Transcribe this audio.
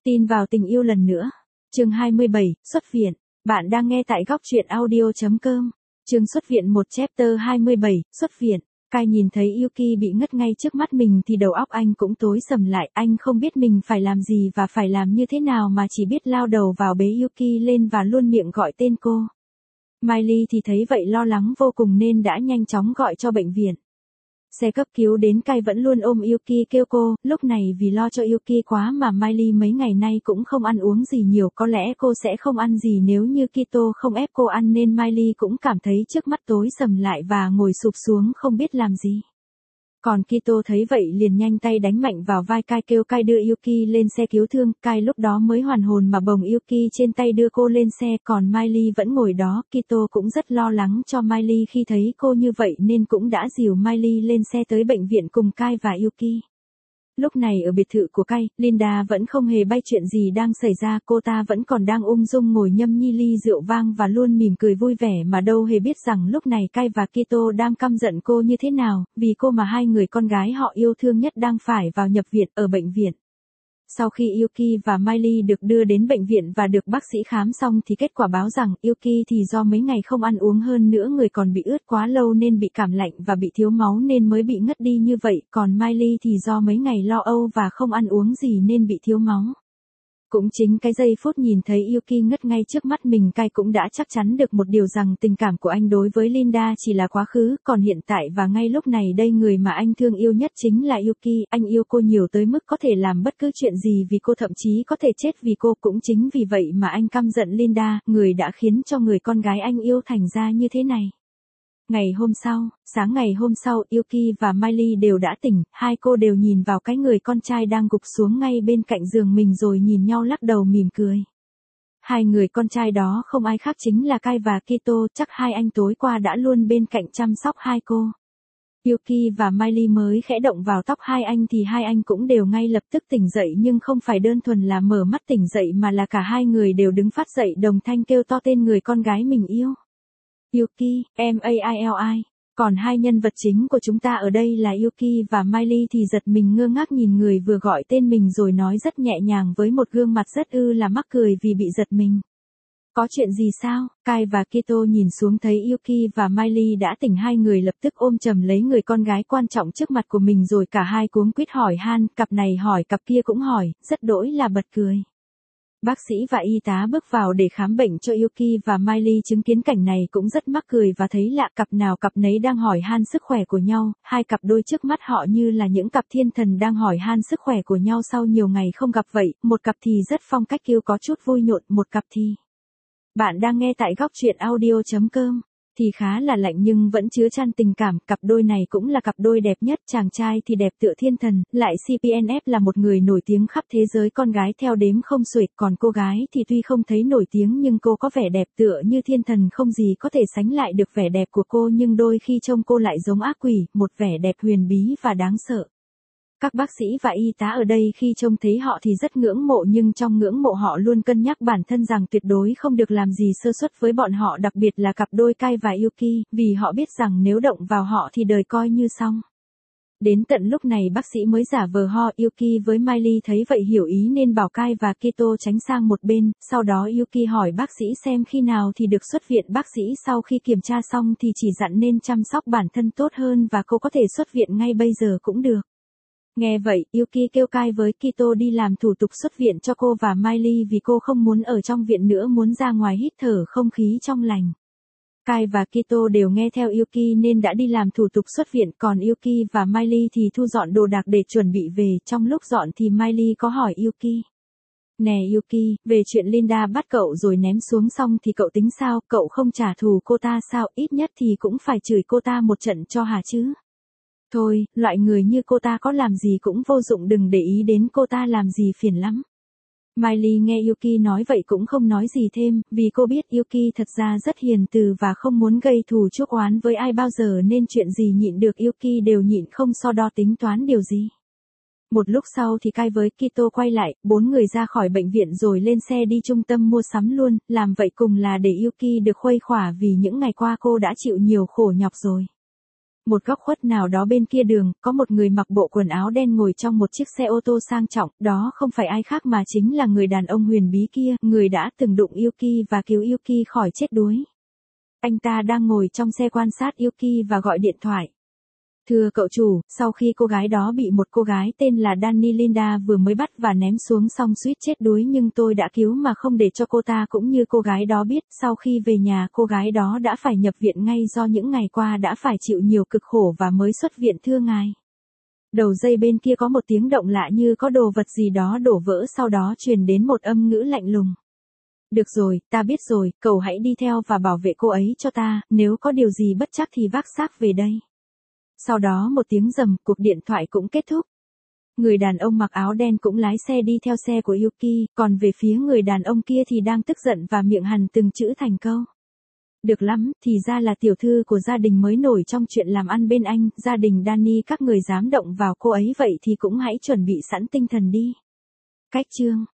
Tin vào tình yêu lần nữa. Chương 27, xuất viện. Bạn đang nghe tại góc truyện audio.com. Chương xuất viện 1 chapter 27, xuất viện. Kai nhìn thấy Yuki bị ngất ngay trước mắt mình thì đầu óc anh cũng tối sầm lại. Anh không biết mình phải làm gì và phải làm như thế nào mà chỉ biết lao đầu vào bế Yuki lên và luôn miệng gọi tên cô. Miley thì thấy vậy lo lắng vô cùng nên đã nhanh chóng gọi cho bệnh viện. Xe cấp cứu đến, Kai vẫn luôn ôm Yuki kêu cô, lúc này vì lo cho Yuki quá mà Miley mấy ngày nay cũng không ăn uống gì nhiều, có lẽ cô sẽ không ăn gì nếu như Kito không ép cô ăn nên Miley cũng cảm thấy trước mắt tối sầm lại và ngồi sụp xuống không biết làm gì. Còn Kito thấy vậy liền nhanh tay đánh mạnh vào vai Kai kêu Kai đưa Yuki lên xe cứu thương. Kai lúc đó mới hoàn hồn mà bồng Yuki trên tay đưa cô lên xe, còn Miley vẫn ngồi đó. Kito cũng rất lo lắng cho Miley khi thấy cô như vậy nên cũng đã dìu Miley lên xe tới bệnh viện cùng Kai và Yuki. Lúc này ở biệt thự của Kai, Linda vẫn không hề bay chuyện gì đang xảy ra, cô ta vẫn còn đang ung dung ngồi nhâm nhi ly rượu vang và luôn mỉm cười vui vẻ mà đâu hề biết rằng lúc này Kai và Kito đang căm giận cô như thế nào, vì cô mà hai người con gái họ yêu thương nhất đang phải vào nhập viện ở bệnh viện. Sau khi Yuki và Miley được đưa đến bệnh viện và được bác sĩ khám xong thì kết quả báo rằng Yuki thì do mấy ngày không ăn uống, hơn nữa người còn bị ướt quá lâu nên bị cảm lạnh và bị thiếu máu nên mới bị ngất đi như vậy, còn Miley thì do mấy ngày lo âu và không ăn uống gì nên bị thiếu máu. Cũng chính cái giây phút nhìn thấy Yuki ngất ngay trước mắt mình, Kai cũng đã chắc chắn được một điều rằng tình cảm của anh đối với Linda chỉ là quá khứ, còn hiện tại và ngay lúc này đây người mà anh thương yêu nhất chính là Yuki. Anh yêu cô nhiều tới mức có thể làm bất cứ chuyện gì vì cô, thậm chí có thể chết vì cô. Cũng chính vì vậy mà anh căm giận Linda, người đã khiến cho người con gái anh yêu thành ra như thế này. Ngày hôm sau, sáng ngày hôm sau, Yuki và Miley đều đã tỉnh, hai cô đều nhìn vào cái người con trai đang gục xuống ngay bên cạnh giường mình rồi nhìn nhau lắc đầu mỉm cười. Hai người con trai đó không ai khác chính là Kai và Kito, chắc hai anh tối qua đã luôn bên cạnh chăm sóc hai cô. Yuki và Miley mới khẽ động vào tóc hai anh thì hai anh cũng đều ngay lập tức tỉnh dậy, nhưng không phải đơn thuần là mở mắt tỉnh dậy mà là cả hai người đều đứng phát dậy đồng thanh kêu to tên người con gái mình yêu. Yuki, Maili. Còn hai nhân vật chính của chúng ta ở đây là Yuki và Miley thì giật mình ngơ ngác nhìn người vừa gọi tên mình rồi nói rất nhẹ nhàng với một gương mặt rất là mắc cười vì bị giật mình. Có chuyện gì sao? Kai và Kito nhìn xuống thấy Yuki và Miley đã tỉnh, hai người lập tức ôm chầm lấy người con gái quan trọng trước mặt của mình rồi cả hai cuống quýt hỏi han, cặp này hỏi cặp kia cũng hỏi, rất đỗi là bật cười. Bác sĩ và y tá bước vào để khám bệnh cho Yuki và Miley chứng kiến cảnh này cũng rất mắc cười và thấy lạ, cặp nào cặp nấy đang hỏi han sức khỏe của nhau, hai cặp đôi trước mắt họ như là những cặp thiên thần đang hỏi han sức khỏe của nhau sau nhiều ngày không gặp vậy, một cặp thì rất phong cách kiêu có chút vui nhộn, một cặp thì... Bạn đang nghe tại góc truyện audio.com. Thì khá là lạnh nhưng vẫn chứa chan tình cảm, cặp đôi này cũng là cặp đôi đẹp nhất, chàng trai thì đẹp tựa thiên thần, lại CPNF là một người nổi tiếng khắp thế giới, con gái theo đếm không xuể, còn cô gái thì tuy không thấy nổi tiếng nhưng cô có vẻ đẹp tựa như thiên thần, không gì có thể sánh lại được vẻ đẹp của cô, nhưng đôi khi trông cô lại giống ác quỷ, một vẻ đẹp huyền bí và đáng sợ. Các bác sĩ và y tá ở đây khi trông thấy họ thì rất ngưỡng mộ, nhưng trong ngưỡng mộ họ luôn cân nhắc bản thân rằng tuyệt đối không được làm gì sơ suất với bọn họ, đặc biệt là cặp đôi Kai và Yuki, vì họ biết rằng nếu động vào họ thì đời coi như xong. Đến tận lúc này bác sĩ mới giả vờ ho. Yuki với Miley thấy vậy hiểu ý nên bảo Kai và Kito tránh sang một bên, sau đó Yuki hỏi bác sĩ xem khi nào thì được xuất viện. Bác sĩ sau khi kiểm tra xong thì chỉ dặn nên chăm sóc bản thân tốt hơn và cô có thể xuất viện ngay bây giờ cũng được. Nghe vậy, Yuki kêu Kai với Kito đi làm thủ tục xuất viện cho cô và Miley vì cô không muốn ở trong viện nữa, muốn ra ngoài hít thở không khí trong lành. Kai và Kito đều nghe theo Yuki nên đã đi làm thủ tục xuất viện, còn Yuki và Miley thì thu dọn đồ đạc để chuẩn bị về. Trong lúc dọn thì Miley có hỏi Yuki. Nè Yuki, về chuyện Linda bắt cậu rồi ném xuống xong thì cậu tính sao, cậu không trả thù cô ta sao, ít nhất thì cũng phải chửi cô ta một trận cho hả chứ. Thôi, loại người như cô ta có làm gì cũng vô dụng, đừng để ý đến cô ta làm gì phiền lắm. Miley nghe Yuki nói vậy cũng không nói gì thêm, vì cô biết Yuki thật ra rất hiền từ và không muốn gây thù chuốc oán với ai bao giờ nên chuyện gì nhịn được Yuki đều nhịn, không so đo tính toán điều gì. Một lúc sau thì Kai với Kito quay lại, bốn người ra khỏi bệnh viện rồi lên xe đi trung tâm mua sắm luôn, làm vậy cùng là để Yuki được khuây khỏa vì những ngày qua cô đã chịu nhiều khổ nhọc rồi. Một góc khuất nào đó bên kia đường, có một người mặc bộ quần áo đen ngồi trong một chiếc xe ô tô sang trọng, đó không phải ai khác mà chính là người đàn ông huyền bí kia, người đã từng đụng Yuki và cứu Yuki khỏi chết đuối. Anh ta đang ngồi trong xe quan sát Yuki và gọi điện thoại. Thưa cậu chủ, sau khi cô gái đó bị một cô gái tên là Danny Linda vừa mới bắt và ném xuống xong suýt chết đuối, nhưng tôi đã cứu mà không để cho cô ta cũng như cô gái đó biết. Sau khi về nhà, cô gái đó đã phải nhập viện ngay do những ngày qua đã phải chịu nhiều cực khổ và mới xuất viện, thưa ngài. Đầu dây bên kia có một tiếng động lạ như có đồ vật gì đó đổ vỡ, sau đó truyền đến một âm ngữ lạnh lùng. Được rồi, ta biết rồi, cậu hãy đi theo và bảo vệ cô ấy cho ta, nếu có điều gì bất trắc thì vác xác về đây. Sau đó một tiếng rầm, cuộc điện thoại cũng kết thúc. Người đàn ông mặc áo đen cũng lái xe đi theo xe của Yuki, còn về phía người đàn ông kia thì đang tức giận và miệng hằn từng chữ thành câu. Được lắm, thì ra là tiểu thư của gia đình mới nổi trong chuyện làm ăn bên anh, gia đình Danny các người dám động vào cô ấy vậy thì cũng hãy chuẩn bị sẵn tinh thần đi. Cách chương